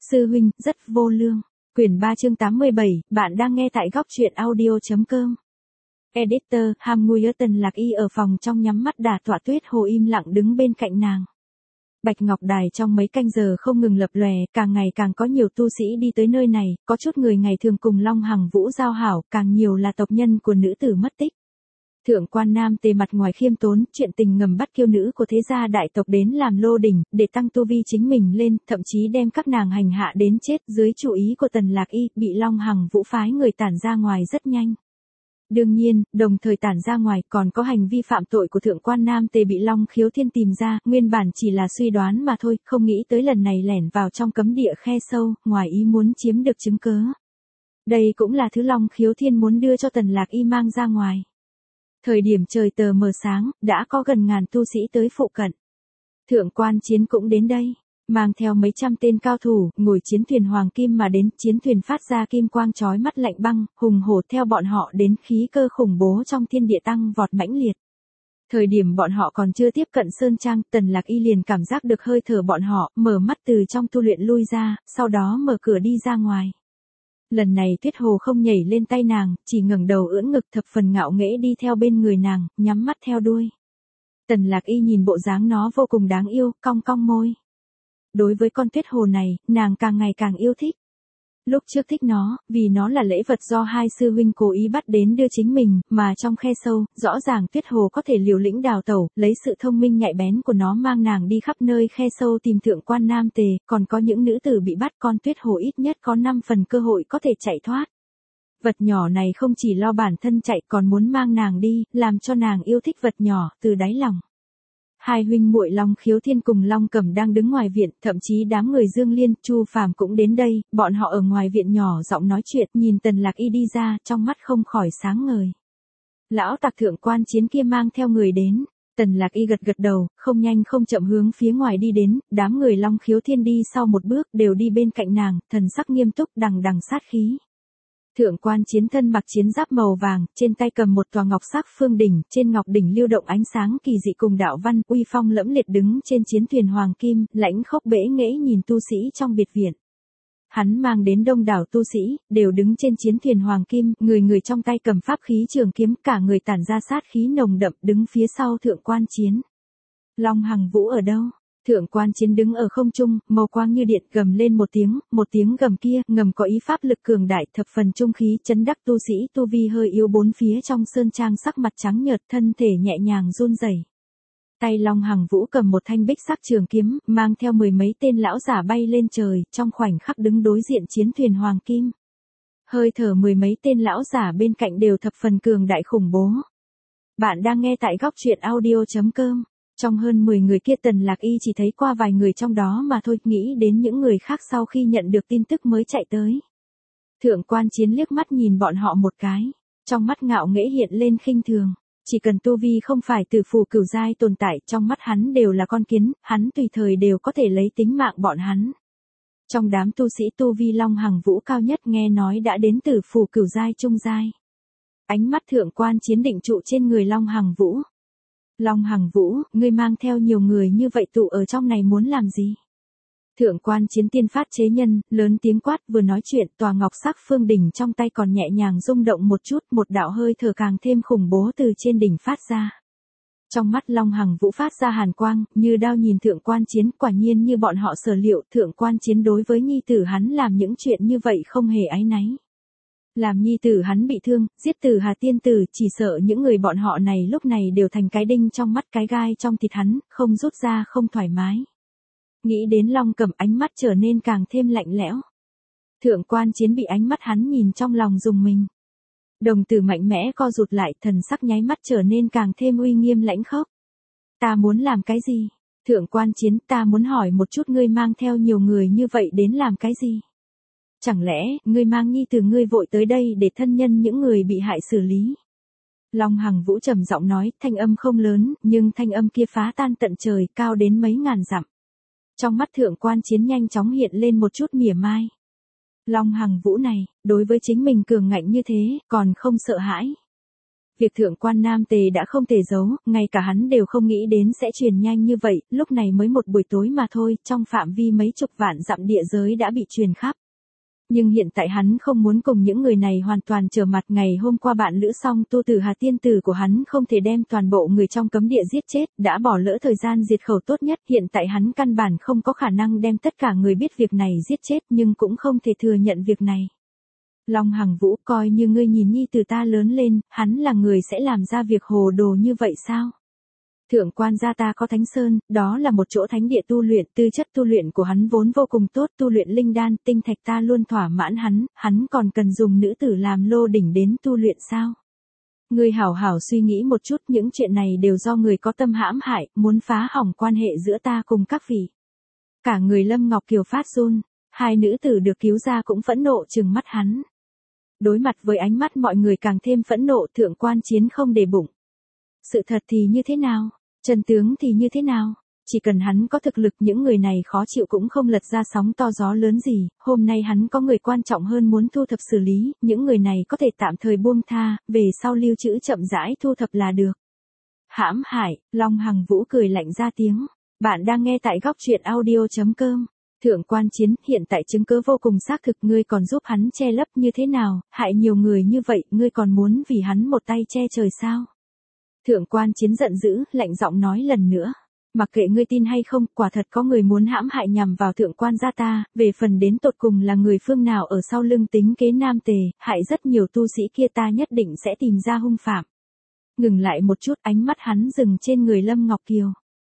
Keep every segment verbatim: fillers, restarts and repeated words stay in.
Sư huynh, rất vô lương. Quyển ba chương tám mươi bảy, bạn đang nghe tại góc truyện audio.com. Editor, Ham Nguy Tần Lạc Y ở phòng trong nhắm mắt đả tọa, Tuyết Hồ im lặng đứng bên cạnh nàng. Bạch Ngọc Đài trong mấy canh giờ không ngừng lập lòe, càng ngày càng có nhiều tu sĩ đi tới nơi này, có chút người ngày thường cùng Long Hằng Vũ giao hảo, càng nhiều là tộc nhân của nữ tử mất tích. Thượng quan Nam Tề mặt ngoài khiêm tốn, chuyện tình ngầm bắt kiêu nữ của thế gia đại tộc đến làm lô đỉnh, để tăng tu vi chính mình lên, thậm chí đem các nàng hành hạ đến chết, dưới chủ ý của Tần Lạc Y, bị Long Hằng Vũ phái người tản ra ngoài rất nhanh. Đương nhiên, đồng thời tản ra ngoài còn có hành vi phạm tội của thượng quan Nam Tề bị Long Khiếu Thiên tìm ra, nguyên bản chỉ là suy đoán mà thôi, không nghĩ tới lần này lẻn vào trong cấm địa khe sâu, ngoài ý muốn chiếm được chứng cớ. Đây cũng là thứ Long Khiếu Thiên muốn đưa cho Tần Lạc Y mang ra ngoài. Thời điểm trời tờ mờ sáng, đã có gần ngàn tu sĩ tới phụ cận. Thượng quan Chiến cũng đến đây, mang theo mấy trăm tên cao thủ, ngồi chiến thuyền hoàng kim mà đến, chiến thuyền phát ra kim quang chói mắt lạnh băng, hùng hổ theo bọn họ đến, khí cơ khủng bố trong thiên địa tăng vọt mãnh liệt. Thời điểm bọn họ còn chưa tiếp cận sơn trang, Tần Lạc Y liền cảm giác được hơi thở bọn họ, mở mắt từ trong tu luyện lui ra, sau đó mở cửa đi ra ngoài. Lần này Tuyết Hồ không nhảy lên tay nàng, chỉ ngẩng đầu ưỡn ngực thập phần ngạo nghễ đi theo bên người nàng, nhắm mắt theo đuôi. Tần Lạc Y nhìn bộ dáng nó vô cùng đáng yêu, cong cong môi. Đối với con Tuyết Hồ này, nàng càng ngày càng yêu thích. Lúc trước thích nó, vì nó là lễ vật do hai sư huynh cố ý bắt đến đưa chính mình, mà trong khe sâu, rõ ràng Tuyết Hồ có thể liều lĩnh đào tẩu, lấy sự thông minh nhạy bén của nó mang nàng đi khắp nơi khe sâu tìm thượng quan Nam Tề, còn có những nữ tử bị bắt, con Tuyết Hồ ít nhất có năm phần cơ hội có thể chạy thoát. Vật nhỏ này không chỉ lo bản thân chạy còn muốn mang nàng đi, làm cho nàng yêu thích vật nhỏ, từ đáy lòng. Hai huynh muội Long Khiếu Thiên cùng Long Cẩm đang đứng ngoài viện, thậm chí đám người Dương Liên, Chu Phàm cũng đến đây, bọn họ ở ngoài viện nhỏ giọng nói chuyện, nhìn Tần Lạc Y đi ra, trong mắt không khỏi sáng ngời. Lão tặc thượng quan Chiến kia mang theo người đến, Tần Lạc Y gật gật đầu, không nhanh không chậm hướng phía ngoài đi đến, đám người Long Khiếu Thiên đi sau một bước, đều đi bên cạnh nàng, thần sắc nghiêm túc đằng đằng sát khí. Thượng quan Chiến thân mặc chiến giáp màu vàng, trên tay cầm một tòa ngọc sắc phương đỉnh, trên ngọc đỉnh lưu động ánh sáng kỳ dị cùng đạo văn, uy phong lẫm liệt đứng trên chiến thuyền hoàng kim, lãnh khốc bẽ nghễ nhìn tu sĩ trong biệt viện. Hắn mang đến đông đảo tu sĩ, đều đứng trên chiến thuyền hoàng kim, người người trong tay cầm pháp khí trường kiếm, cả người tản ra sát khí nồng đậm, đứng phía sau thượng quan Chiến. Long Hằng Vũ ở đâu? Thượng quan Chiến đứng ở không trung, màu quang như điện, gầm lên một tiếng, một tiếng gầm kia, ngầm có ý pháp lực cường đại, thập phần trung khí, chấn đắc tu sĩ tu vi hơi yếu bốn phía trong sơn trang, sắc mặt trắng nhợt, thân thể nhẹ nhàng run rẩy. Tay Long Hằng Vũ cầm một thanh bích sắc trường kiếm, mang theo mười mấy tên lão giả bay lên trời, trong khoảnh khắc đứng đối diện chiến thuyền hoàng kim. Hơi thở mười mấy tên lão giả bên cạnh đều thập phần cường đại khủng bố. Bạn đang nghe tại góc truyện audio.com. Trong hơn mười người kia Tần Lạc Y chỉ thấy qua vài người trong đó mà thôi, nghĩ đến những người khác sau khi nhận được tin tức mới chạy tới. Thượng quan Chiến liếc mắt nhìn bọn họ một cái, trong mắt ngạo nghễ hiện lên khinh thường, chỉ cần tu vi không phải tử phù cửu giai tồn tại, trong mắt hắn đều là con kiến, hắn tùy thời đều có thể lấy tính mạng bọn hắn. Trong đám tu sĩ tu vi Long Hằng Vũ cao nhất nghe nói đã đến tử phù cửu giai trung giai. Ánh mắt thượng quan Chiến định trụ trên người Long Hằng Vũ. Long Hằng Vũ, ngươi mang theo nhiều người như vậy tụ ở trong này muốn làm gì? Thượng quan Chiến tiên phát chế nhân, lớn tiếng quát, vừa nói chuyện, tòa ngọc sắc phương đỉnh trong tay còn nhẹ nhàng rung động một chút, một đạo hơi thở càng thêm khủng bố từ trên đỉnh phát ra. Trong mắt Long Hằng Vũ phát ra hàn quang, như đao nhìn thượng quan Chiến, quả nhiên như bọn họ sở liệu, thượng quan Chiến đối với nhi tử hắn làm những chuyện như vậy không hề áy náy. Làm nhi tử hắn bị thương, giết Tử Hà tiên tử, chỉ sợ những người bọn họ này lúc này đều thành cái đinh trong mắt, cái gai trong thịt hắn, không rút ra không thoải mái. Nghĩ đến Long Cẩm, ánh mắt trở nên càng thêm lạnh lẽo. Thượng quan Chiến bị ánh mắt hắn nhìn trong lòng rùng mình. Đồng tử mạnh mẽ co rụt lại, thần sắc nháy mắt trở nên càng thêm uy nghiêm lãnh khốc. Ta muốn làm cái gì? Thượng quan Chiến, ta muốn hỏi một chút, ngươi mang theo nhiều người như vậy đến làm cái gì? Chẳng lẽ, ngươi mang nhi từ ngươi vội tới đây để thân nhân những người bị hại xử lý? Long Hằng Vũ trầm giọng nói, thanh âm không lớn, nhưng thanh âm kia phá tan tận trời, cao đến mấy ngàn dặm. Trong mắt thượng quan Chiến nhanh chóng hiện lên một chút mỉa mai. Long Hằng Vũ này, đối với chính mình cường ngạnh như thế, còn không sợ hãi. Việc thượng quan Nam Tề đã không thể giấu, ngay cả hắn đều không nghĩ đến sẽ truyền nhanh như vậy, lúc này mới một buổi tối mà thôi, trong phạm vi mấy chục vạn dặm địa giới đã bị truyền khắp. Nhưng hiện tại hắn không muốn cùng những người này hoàn toàn trở mặt. Ngày hôm qua bạn lữ xong tu tử Hà tiên tử của hắn không thể đem toàn bộ người trong cấm địa giết chết, đã bỏ lỡ thời gian diệt khẩu tốt nhất, hiện tại hắn căn bản không có khả năng đem tất cả người biết việc này giết chết, nhưng cũng không thể thừa nhận việc này. Long Hằng Vũ, coi như ngươi nhìn nhi từ ta lớn lên, hắn là người sẽ làm ra việc hồ đồ như vậy sao? Thượng quan gia ta có Thánh Sơn, đó là một chỗ thánh địa tu luyện, tư chất tu luyện của hắn vốn vô cùng tốt, tu luyện linh đan, tinh thạch ta luôn thỏa mãn hắn, hắn còn cần dùng nữ tử làm lô đỉnh đến tu luyện sao? Ngươi hảo hảo suy nghĩ một chút, những chuyện này đều do người có tâm hãm hại, muốn phá hỏng quan hệ giữa ta cùng các vị. Cả người Lâm Ngọc Kiều phát run, hai nữ tử được cứu ra cũng phẫn nộ trừng mắt hắn. Đối mặt với ánh mắt mọi người càng thêm phẫn nộ, thượng quan chiến không để bụng. Sự thật thì như thế nào? Chân tướng thì như thế nào? Chỉ cần hắn có thực lực, những người này khó chịu cũng không lật ra sóng to gió lớn gì, hôm nay hắn có người quan trọng hơn muốn thu thập xử lý, những người này có thể tạm thời buông tha, về sau lưu trữ chậm rãi thu thập là được. Hãm hại, Long Hằng Vũ cười lạnh ra tiếng. Bạn đang nghe tại góc truyện audio chấm com. Thượng quan chiến, hiện tại chứng cứ vô cùng xác thực, ngươi còn giúp hắn che lấp như thế nào, hại nhiều người như vậy, ngươi còn muốn vì hắn một tay che trời sao? Thượng quan chiến giận dữ, lạnh giọng nói lần nữa. Mặc kệ ngươi tin hay không, quả thật có người muốn hãm hại nhằm vào thượng quan gia ta, về phần đến tột cùng là người phương nào ở sau lưng tính kế Nam Tề, hại rất nhiều tu sĩ kia, ta nhất định sẽ tìm ra hung phạm. Ngừng lại một chút, ánh mắt hắn dừng trên người Lâm Ngọc Kiều.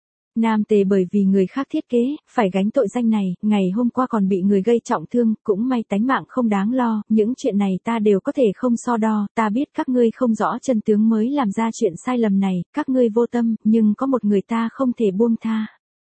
Nam Tề bởi vì người khác thiết kế, phải gánh tội danh này, ngày hôm qua còn bị người gây trọng thương, cũng may tánh mạng không đáng lo, những chuyện này ta đều có thể không so đo, ta biết các ngươi không rõ chân tướng mới làm ra chuyện sai lầm này, các ngươi vô tâm, nhưng có một người ta không thể buông tha.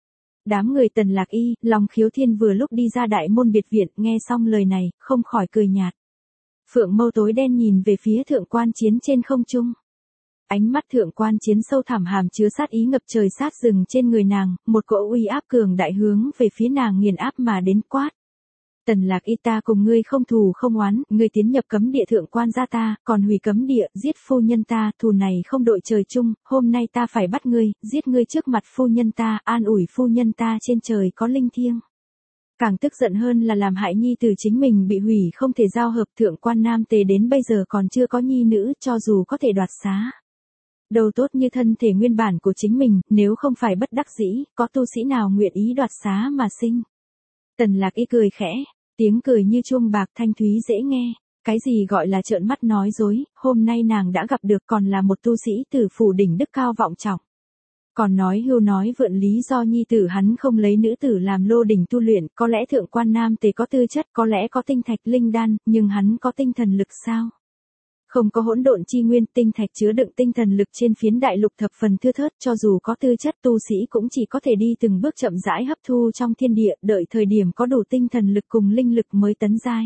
Đám người Tần Lạc Y, Long Khiếu Thiên vừa lúc đi ra đại môn biệt viện, nghe xong lời này, không khỏi cười nhạt. Phượng mâu tối đen nhìn về phía thượng quan chiến trên không trung. Ánh mắt thượng quan chiến sâu thẳm hàm chứa sát ý ngập trời sát rừng trên người nàng, một cỗ uy áp cường đại hướng về phía nàng nghiền áp mà đến, quát. Tần Lạc Y, ta cùng ngươi không thù không oán, ngươi tiến nhập cấm địa thượng quan gia ta, còn hủy cấm địa, giết phu nhân ta, thù này không đội trời chung, hôm nay ta phải bắt ngươi, giết ngươi trước mặt phu nhân ta, an ủi phu nhân ta trên trời có linh thiêng. Càng tức giận hơn là làm hại nhi tử chính mình bị hủy không thể giao hợp, thượng quan Nam Tề đến bây giờ còn chưa có nhi nữ, cho dù có thể đoạt xá. Đâu tốt như thân thể nguyên bản của chính mình, nếu không phải bất đắc dĩ, có tu sĩ nào nguyện ý đoạt xá mà sinh. Tần Lạc Y cười khẽ, tiếng cười như chuông bạc thanh thúy dễ nghe. Cái gì gọi là trợn mắt nói dối, hôm nay nàng đã gặp được còn là một tu sĩ từ phủ đỉnh đức cao vọng trọng. Còn nói hưu nói vượn lý do nhi tử hắn không lấy nữ tử làm lô đỉnh tu luyện, có lẽ thượng quan Nam Tề có tư chất, có lẽ có tinh thạch linh đan, nhưng hắn có tinh thần lực sao? Không có hỗn độn chi nguyên, tinh thạch chứa đựng tinh thần lực trên phiến đại lục thập phần thưa thớt, cho dù có tư chất tu sĩ cũng chỉ có thể đi từng bước chậm rãi hấp thu trong thiên địa, đợi thời điểm có đủ tinh thần lực cùng linh lực mới tấn giai.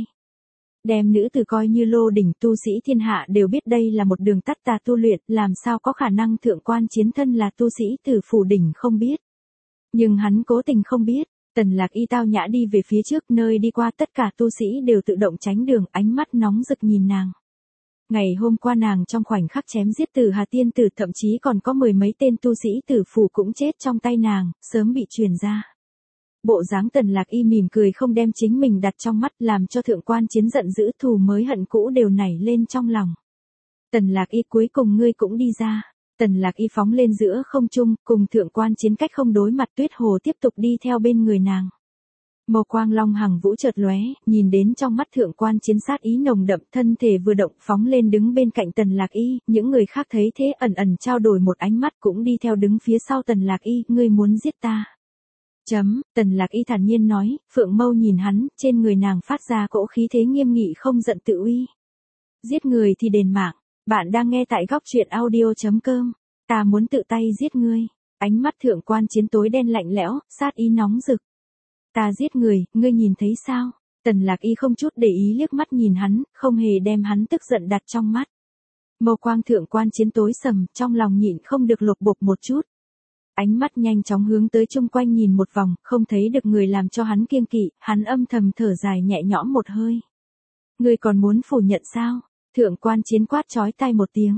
Đem nữ tử coi như lô đỉnh, tu sĩ thiên hạ đều biết đây là một đường tắt tà tu luyện, làm sao có khả năng thượng quan chiến thân là tu sĩ từ phủ đỉnh không biết. Nhưng hắn cố tình không biết. Tần Lạc Y tao nhã đi về phía trước, nơi đi qua tất cả tu sĩ đều tự động tránh đường, ánh mắt nóng rực nhìn nàng. Ngày hôm qua nàng trong khoảnh khắc chém giết Tử Hà tiên tử, thậm chí còn có mười mấy tên tu sĩ tử phủ cũng chết trong tay nàng, sớm bị truyền ra. Bộ dáng Tần Lạc Y mỉm cười không đem chính mình đặt trong mắt, làm cho thượng quan chiến giận dữ, thù mới hận cũ đều nảy lên trong lòng. Tần Lạc Y, cuối cùng ngươi cũng đi ra. Tần Lạc Y phóng lên giữa không trung, cùng thượng quan chiến cách không đối mặt, Tuyết Hồ tiếp tục đi theo bên người nàng. Màu quang Long Hằng Vũ chợt lóe, nhìn đến trong mắt thượng quan chiến sát ý nồng đậm, thân thể vừa động phóng lên đứng bên cạnh Tần Lạc Y, những người khác thấy thế ẩn ẩn trao đổi một ánh mắt cũng đi theo đứng phía sau Tần Lạc Y, ngươi muốn giết ta. Chấm, Tần Lạc Y thản nhiên nói, Phượng Mâu nhìn hắn, trên người nàng phát ra cỗ khí thế nghiêm nghị không giận tự uy. Giết người thì đền mạng, bạn đang nghe tại góc truyện audio chấm com, ta muốn tự tay giết ngươi. Ánh mắt thượng quan chiến tối đen lạnh lẽo, sát ý nóng rực. Ta giết người, ngươi nhìn thấy sao? Tần Lạc Y không chút để ý liếc mắt nhìn hắn, không hề đem hắn tức giận đặt trong mắt. Mâu quang thượng quan chiến tối sầm, trong lòng nhịn không được lột bột một chút. Ánh mắt nhanh chóng hướng tới chung quanh nhìn một vòng, không thấy được người làm cho hắn kiêng kỵ, hắn âm thầm thở dài nhẹ nhõm một hơi. Ngươi còn muốn phủ nhận sao? Thượng quan chiến quát chói tai một tiếng.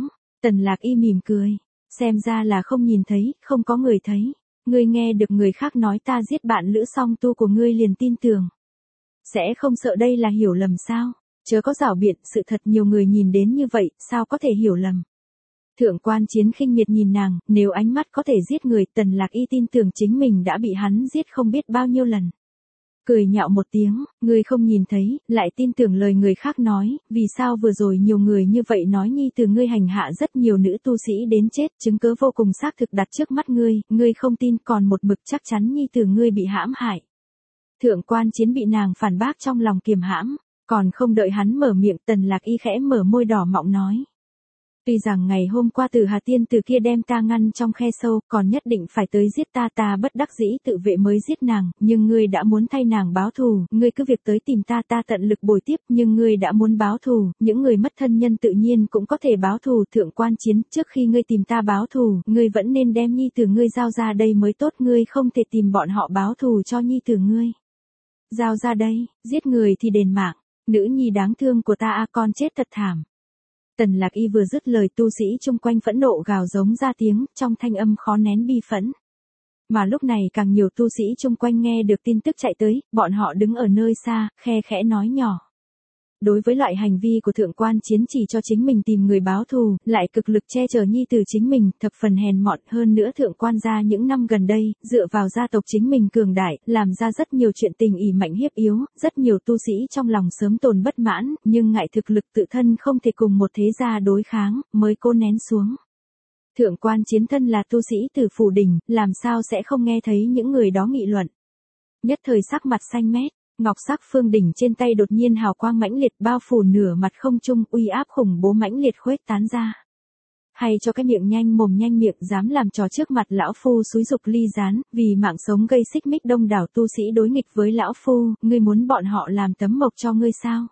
Tần Lạc Y mỉm cười. Xem ra là không nhìn thấy, không có người thấy. Ngươi nghe được người khác nói ta giết bạn lữ song tu của ngươi liền tin tưởng. Sẽ không sợ đây là hiểu lầm sao? Chớ có giảo biện, sự thật nhiều người nhìn đến như vậy, sao có thể hiểu lầm. Thượng quan Chiến khinh miệt nhìn nàng, nếu ánh mắt có thể giết người, Tần Lạc Y tin tưởng chính mình đã bị hắn giết không biết bao nhiêu lần. Cười nhạo một tiếng, ngươi không nhìn thấy, lại tin tưởng lời người khác nói, vì sao vừa rồi nhiều người như vậy nói nhi từ ngươi hành hạ rất nhiều nữ tu sĩ đến chết, chứng cứ vô cùng xác thực đặt trước mắt ngươi, ngươi không tin còn một mực chắc chắn nhi từ ngươi bị hãm hại. Thượng quan Chiến bị nàng phản bác trong lòng kiềm hãm, còn không đợi hắn mở miệng, Tần Lạc Y khẽ mở môi đỏ mọng nói. Tuy rằng ngày hôm qua từ Hà Tiên từ kia đem ta ngăn trong khe sâu, còn nhất định phải tới giết ta ta bất đắc dĩ tự vệ mới giết nàng, nhưng ngươi đã muốn thay nàng báo thù, ngươi cứ việc tới tìm ta ta tận lực bồi tiếp, nhưng ngươi đã muốn báo thù, những người mất thân nhân tự nhiên cũng có thể báo thù. Thượng quan Chiến, trước khi ngươi tìm ta báo thù, ngươi vẫn nên đem nhi tử ngươi giao ra đây mới tốt, ngươi không thể tìm bọn họ báo thù cho nhi tử ngươi. Giao ra đây, giết người thì đền mạng, nữ nhi đáng thương của ta a con chết thật thảm. Tần Lạc Y vừa dứt lời tu sĩ chung quanh phẫn nộ gào giống ra tiếng, trong thanh âm khó nén bi phẫn. Mà lúc này càng nhiều tu sĩ chung quanh nghe được tin tức chạy tới, bọn họ đứng ở nơi xa, khe khẽ nói nhỏ. Đối với loại hành vi của Thượng quan Chiến chỉ cho chính mình tìm người báo thù, lại cực lực che chở nhi tử chính mình, thập phần hèn mọn. Hơn nữa Thượng quan gia những năm gần đây, dựa vào gia tộc chính mình cường đại, làm ra rất nhiều chuyện tình ỷ mạnh hiếp yếu, rất nhiều tu sĩ trong lòng sớm tồn bất mãn, nhưng ngại thực lực tự thân không thể cùng một thế gia đối kháng, mới cố nén xuống. Thượng quan Chiến thân là tu sĩ từ phủ đình, làm sao sẽ không nghe thấy những người đó nghị luận. Nhất thời sắc mặt xanh mét. Ngọc sắc phương đỉnh trên tay đột nhiên hào quang mãnh liệt bao phủ nửa mặt không trung, uy áp khủng bố mãnh liệt khuếch tán ra. Hay cho cái miệng nhanh mồm nhanh miệng dám làm trò trước mặt lão phu xúi dục ly gián, vì mạng sống gây xích mích đông đảo tu sĩ đối nghịch với lão phu, ngươi muốn bọn họ làm tấm mộc cho ngươi sao?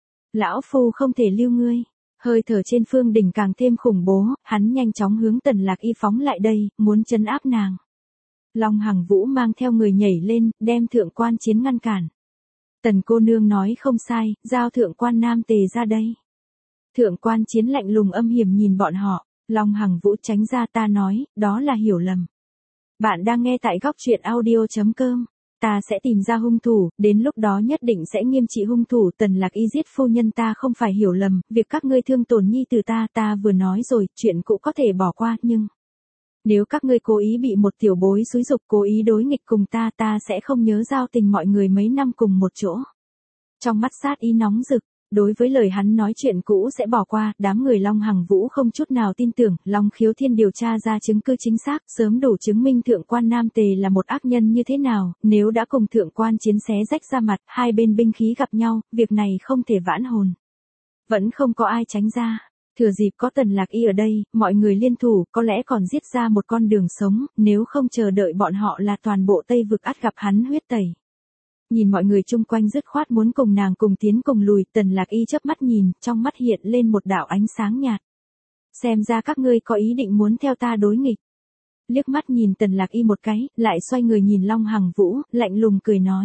Lão phu không thể lưu ngươi. Hơi thở trên phương đỉnh càng thêm khủng bố, hắn nhanh chóng hướng Tần Lạc Y phóng lại đây, muốn trấn áp nàng. Long Hằng Vũ mang theo người nhảy lên, đem Thượng quan Chiến ngăn cản. Tần cô nương nói không sai, giao Thượng quan Nam Tề ra đây. Thượng quan Chiến lạnh lùng âm hiểm nhìn bọn họ, Long Hằng Vũ tránh ra, ta nói, đó là hiểu lầm. Bạn đang nghe tại góc truyện audio chấm com. Ta sẽ tìm ra hung thủ, đến lúc đó nhất định sẽ nghiêm trị hung thủ. Tần Lạc Y giết phu nhân ta không phải hiểu lầm, việc các ngươi thương tổn nhi từ ta, ta vừa nói rồi, chuyện cũ có thể bỏ qua, nhưng nếu các ngươi cố ý bị một tiểu bối xúi dục, cố ý đối nghịch cùng ta, ta sẽ không nhớ giao tình mọi người mấy năm cùng một chỗ. Trong mắt sát ý nóng rực, đối với lời hắn nói chuyện cũ sẽ bỏ qua, đám người Long Hằng Vũ không chút nào tin tưởng. Long Khiếu Thiên điều tra ra chứng cứ chính xác, sớm đủ chứng minh Thượng quan Nam Tề là một ác nhân như thế nào, nếu đã cùng Thượng quan Chiến xé rách ra mặt, hai bên binh khí gặp nhau, việc này không thể vãn hồn. Vẫn không có ai tránh ra. Thừa dịp có Tần Lạc Y ở đây, mọi người liên thủ, có lẽ còn giết ra một con đường sống, nếu không chờ đợi bọn họ là toàn bộ Tây vực ắt gặp hắn huyết tẩy. Nhìn mọi người chung quanh dứt khoát muốn cùng nàng cùng tiến cùng lùi, Tần Lạc Y chớp mắt nhìn, trong mắt hiện lên một đạo ánh sáng nhạt. Xem ra các ngươi có ý định muốn theo ta đối nghịch. Liếc mắt nhìn Tần Lạc Y một cái, lại xoay người nhìn Long Hằng Vũ, lạnh lùng cười nói.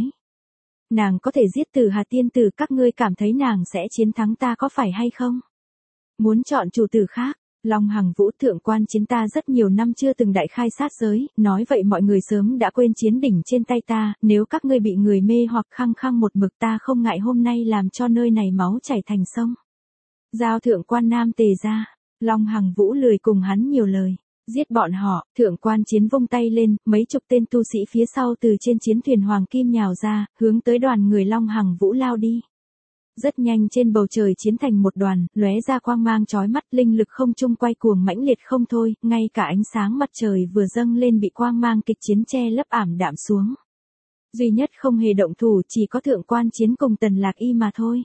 Nàng có thể giết Tử Hà tiên tử, các ngươi cảm thấy nàng sẽ chiến thắng ta có phải hay không? Muốn chọn chủ tử khác, Long Hằng Vũ, Thượng quan Chiến ta rất nhiều năm chưa từng đại khai sát giới, nói vậy mọi người sớm đã quên chiến đỉnh trên tay ta, nếu các ngươi bị người mê hoặc khăng khăng một mực, ta không ngại hôm nay làm cho nơi này máu chảy thành sông. Giao Thượng quan Nam Tề ra, Long Hằng Vũ lười cùng hắn nhiều lời. Giết bọn họ. Thượng quan Chiến vung tay lên, mấy chục tên tu sĩ phía sau từ trên chiến thuyền hoàng kim nhào ra, hướng tới đoàn người Long Hằng Vũ lao đi. Rất nhanh trên bầu trời chiến thành một đoàn, lóe ra quang mang chói mắt, linh lực không trung quay cuồng mãnh liệt không thôi, ngay cả ánh sáng mặt trời vừa dâng lên bị quang mang kịch chiến che lấp ảm đạm xuống. Duy nhất không hề động thủ chỉ có Thượng quan Chiến cùng Tần Lạc Y mà thôi.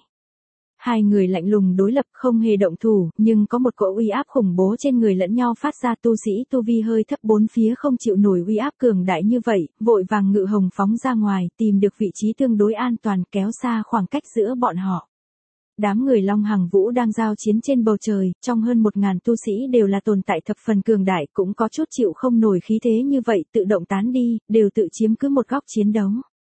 Hai người lạnh lùng đối lập không hề động thủ, nhưng có một cỗ uy áp khủng bố trên người lẫn nhau phát ra, tu sĩ tu vi hơi thấp bốn phía không chịu nổi uy áp cường đại như vậy, vội vàng ngự hồng phóng ra ngoài, tìm được vị trí tương đối an toàn, kéo xa khoảng cách giữa bọn họ. Đám người Long Hằng Vũ đang giao chiến trên bầu trời, trong hơn một ngàn tu sĩ đều là tồn tại thập phần cường đại, cũng có chút chịu không nổi khí thế như vậy, tự động tán đi, đều tự chiếm cứ một góc chiến đấu.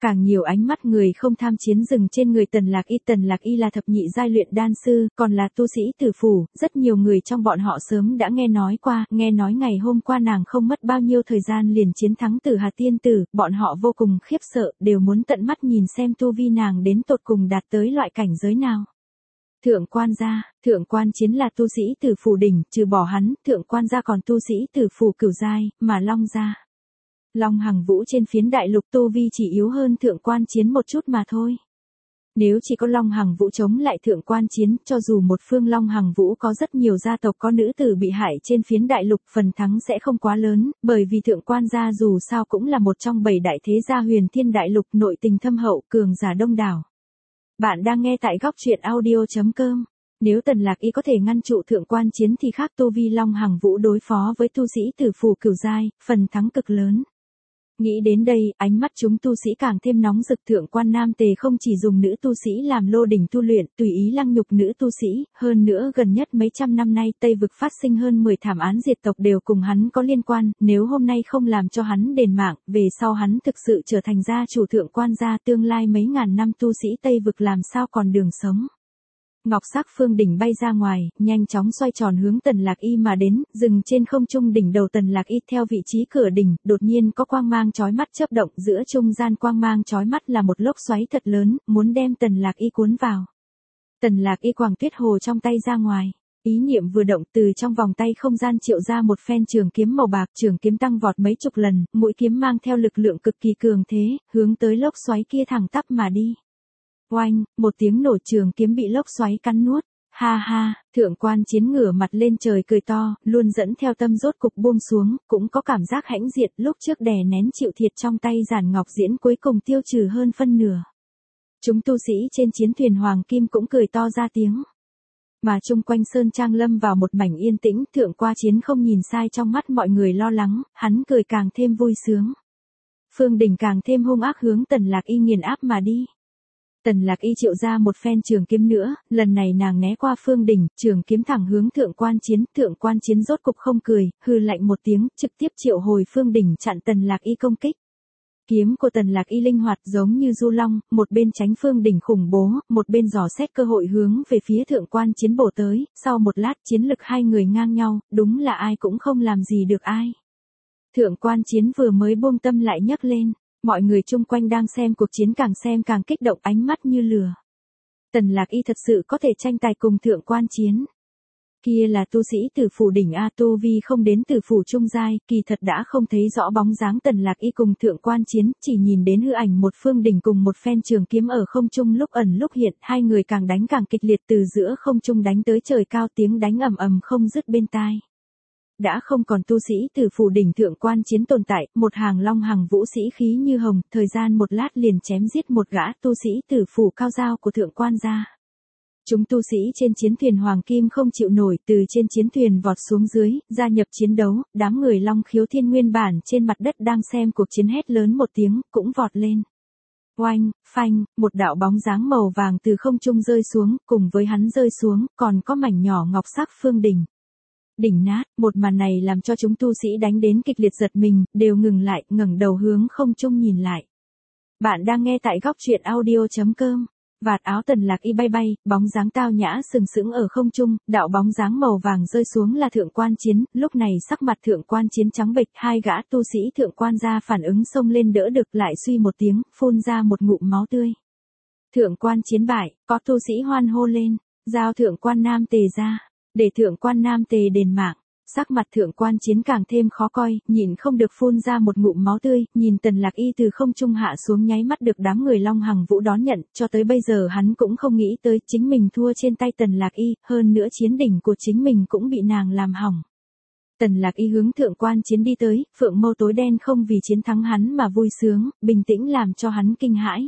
Càng nhiều ánh mắt người không tham chiến dừng trên người Tần Lạc Y. Tần Lạc Y là thập nhị giai luyện đan sư, còn là tu sĩ tử phủ, rất nhiều người trong bọn họ sớm đã nghe nói qua, nghe nói ngày hôm qua nàng không mất bao nhiêu thời gian liền chiến thắng Tử Hà tiên tử, bọn họ vô cùng khiếp sợ, đều muốn tận mắt nhìn xem tu vi nàng đến tột cùng đạt tới loại cảnh giới nào. Thượng quan gia, thượng quan chiến là tu sĩ tử phủ đỉnh, trừ bỏ hắn, thượng quan gia còn tu sĩ tử phủ cửu giai, mà Long gia. Long Hằng Vũ trên phiến đại lục tu vi chỉ yếu hơn thượng quan chiến một chút mà thôi. Nếu chỉ có Long Hằng Vũ chống lại thượng quan chiến, cho dù một phương Long Hằng Vũ có rất nhiều gia tộc có nữ tử bị hại trên phiến đại lục, phần thắng sẽ không quá lớn, bởi vì thượng quan gia dù sao cũng là một trong bảy đại thế gia huyền thiên đại lục, nội tình thâm hậu, cường giả đông đảo. Bạn đang nghe tại góc truyện audio chấm com. Nếu Tần Lạc Y có thể ngăn trụ thượng quan chiến thì khác tu vi Long Hằng Vũ đối phó với tu sĩ tử phủ cửu giai, phần thắng cực lớn. Nghĩ đến đây, ánh mắt chúng tu sĩ càng thêm nóng rực. Thượng quan Nam Tề không chỉ dùng nữ tu sĩ làm lô đỉnh tu luyện, tùy ý lăng nhục nữ tu sĩ, hơn nữa gần nhất mấy trăm năm nay Tây vực phát sinh hơn mười thảm án diệt tộc đều cùng hắn có liên quan, nếu hôm nay không làm cho hắn đền mạng, về sau hắn thực sự trở thành gia chủ thượng quan gia, tương lai mấy ngàn năm tu sĩ Tây vực làm sao còn đường sống. Ngọc sắc phương đỉnh bay ra ngoài, nhanh chóng xoay tròn hướng Tần Lạc Y mà đến, dừng trên không trung đỉnh đầu Tần Lạc Y. Theo vị trí cửa đỉnh, đột nhiên có quang mang chói mắt chớp động, giữa trung gian quang mang chói mắt là một lốc xoáy thật lớn, muốn đem Tần Lạc Y cuốn vào. Tần Lạc Y quàng tuyết hồ trong tay ra ngoài. Ý niệm vừa động, từ trong vòng tay không gian triệu ra một phen trường kiếm màu bạc, trường kiếm tăng vọt mấy chục lần, mũi kiếm mang theo lực lượng cực kỳ cường thế, hướng tới lốc xoáy kia thẳng tắp mà đi. Oanh, một tiếng nổ, trường kiếm bị lốc xoáy cắn nuốt. Ha ha, thượng quan chiến ngửa mặt lên trời cười to, luôn dẫn theo tâm rốt cục buông xuống, cũng có cảm giác hãnh diệt, lúc trước đè nén chịu thiệt trong tay giản ngọc diễn cuối cùng tiêu trừ hơn phân nửa. Chúng tu sĩ trên chiến thuyền Hoàng Kim cũng cười to ra tiếng. Mà chung quanh sơn trang lâm vào một mảnh yên tĩnh, thượng quan chiến không nhìn sai trong mắt mọi người lo lắng, hắn cười càng thêm vui sướng. Phương đỉnh càng thêm hung ác hướng Tần Lạc Y nghiền áp mà đi. Tần Lạc Y triệu ra một phen trường kiếm nữa, lần này nàng né qua phương đỉnh, trường kiếm thẳng hướng thượng quan chiến, thượng quan chiến rốt cục không cười, hừ lạnh một tiếng, trực tiếp triệu hồi phương đỉnh chặn Tần Lạc Y công kích. Kiếm của Tần Lạc Y linh hoạt giống như du long, một bên tránh phương đỉnh khủng bố, một bên dò xét cơ hội hướng về phía thượng quan chiến bổ tới, sau một lát chiến lực hai người ngang nhau, đúng là ai cũng không làm gì được ai. Thượng quan chiến vừa mới buông tâm lại nhấc lên. Mọi người chung quanh đang xem cuộc chiến càng xem càng kích động, ánh mắt như lửa. Tần Lạc Y thật sự có thể tranh tài cùng thượng quan chiến. Kia là tu sĩ tử phủ đỉnh A, tu vi không đến tử phủ trung giai, kỳ thật đã không thấy rõ bóng dáng Tần Lạc Y cùng thượng quan chiến, chỉ nhìn đến hư ảnh một phương đỉnh cùng một phen trường kiếm ở không trung lúc ẩn lúc hiện, hai người càng đánh càng kịch liệt, từ giữa không trung đánh tới trời cao, tiếng đánh ầm ầm không dứt bên tai. Đã không còn tu sĩ tử phủ đỉnh thượng quan chiến tồn tại, một hàng Long Hằng Vũ sĩ khí như hồng, thời gian một lát liền chém giết một gã tu sĩ tử phủ cao dao của thượng quan gia. Chúng tu sĩ trên chiến thuyền Hoàng Kim không chịu nổi, từ trên chiến thuyền vọt xuống dưới, gia nhập chiến đấu, đám người Long Khiếu Thiên nguyên bản trên mặt đất đang xem cuộc chiến hét lớn một tiếng, cũng vọt lên. Oanh, phanh, một đạo bóng dáng màu vàng từ không trung rơi xuống, cùng với hắn rơi xuống, còn có mảnh nhỏ ngọc sắc phương đỉnh. Đỉnh nát, một màn này làm cho chúng tu sĩ đánh đến kịch liệt giật mình, đều ngừng lại, ngẩng đầu hướng không trung nhìn lại. Bạn đang nghe tại góc truyện audio chấm com. Vạt áo Tần Lạc Y bay bay, bóng dáng tao nhã sừng sững ở không trung, đạo bóng dáng màu vàng rơi xuống là thượng quan chiến, lúc này sắc mặt thượng quan chiến trắng bệch, hai gã tu sĩ thượng quan gia phản ứng xông lên đỡ được, lại suy một tiếng, phun ra một ngụm máu tươi. Thượng quan chiến bại, có tu sĩ hoan hô lên, giao thượng quan Nam Tề ra. Để thượng quan Nam Tề đền mạng, sắc mặt thượng quan chiến càng thêm khó coi, nhìn không được phun ra một ngụm máu tươi, nhìn Tần Lạc Y từ không trung hạ xuống nháy mắt được đám người Long Hằng Vũ đón nhận, cho tới bây giờ hắn cũng không nghĩ tới chính mình thua trên tay Tần Lạc Y, hơn nữa chiến đỉnh của chính mình cũng bị nàng làm hỏng. Tần Lạc Y hướng thượng quan chiến đi tới, phượng mâu tối đen không vì chiến thắng hắn mà vui sướng, bình tĩnh làm cho hắn kinh hãi.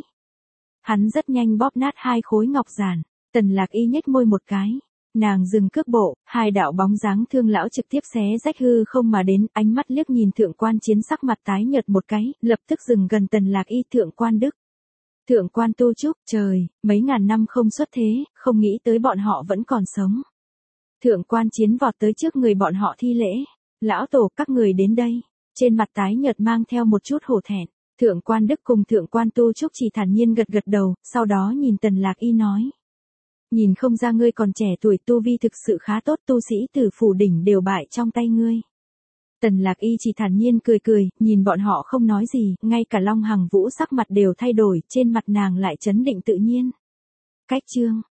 Hắn rất nhanh bóp nát hai khối ngọc giản, Tần Lạc Y nhếch môi một cái. Nàng dừng cước bộ, hai đạo bóng dáng thương lão trực tiếp xé rách hư không mà đến, ánh mắt liếc nhìn thượng quan chiến sắc mặt tái nhợt một cái, lập tức dừng gần Tần Lạc Y. Thượng quan Đức. Thượng quan Tu Trúc, trời, mấy ngàn năm không xuất thế, không nghĩ tới bọn họ vẫn còn sống. Thượng quan chiến vọt tới trước người bọn họ thi lễ. Lão tổ, các người đến đây. Trên mặt tái nhợt mang theo một chút hổ thẹn. Thượng quan Đức cùng thượng quan Tu Trúc chỉ thản nhiên gật gật đầu, sau đó nhìn Tần Lạc Y nói. Nhìn không ra ngươi còn trẻ tuổi, tu vi thực sự khá tốt, tu sĩ Tử Phủ đỉnh đều bại trong tay ngươi. Tần Lạc Y chỉ thản nhiên cười cười, nhìn bọn họ không nói gì, ngay cả Long Hằng Vũ sắc mặt đều thay đổi, trên mặt nàng lại chấn định tự nhiên. Cách chương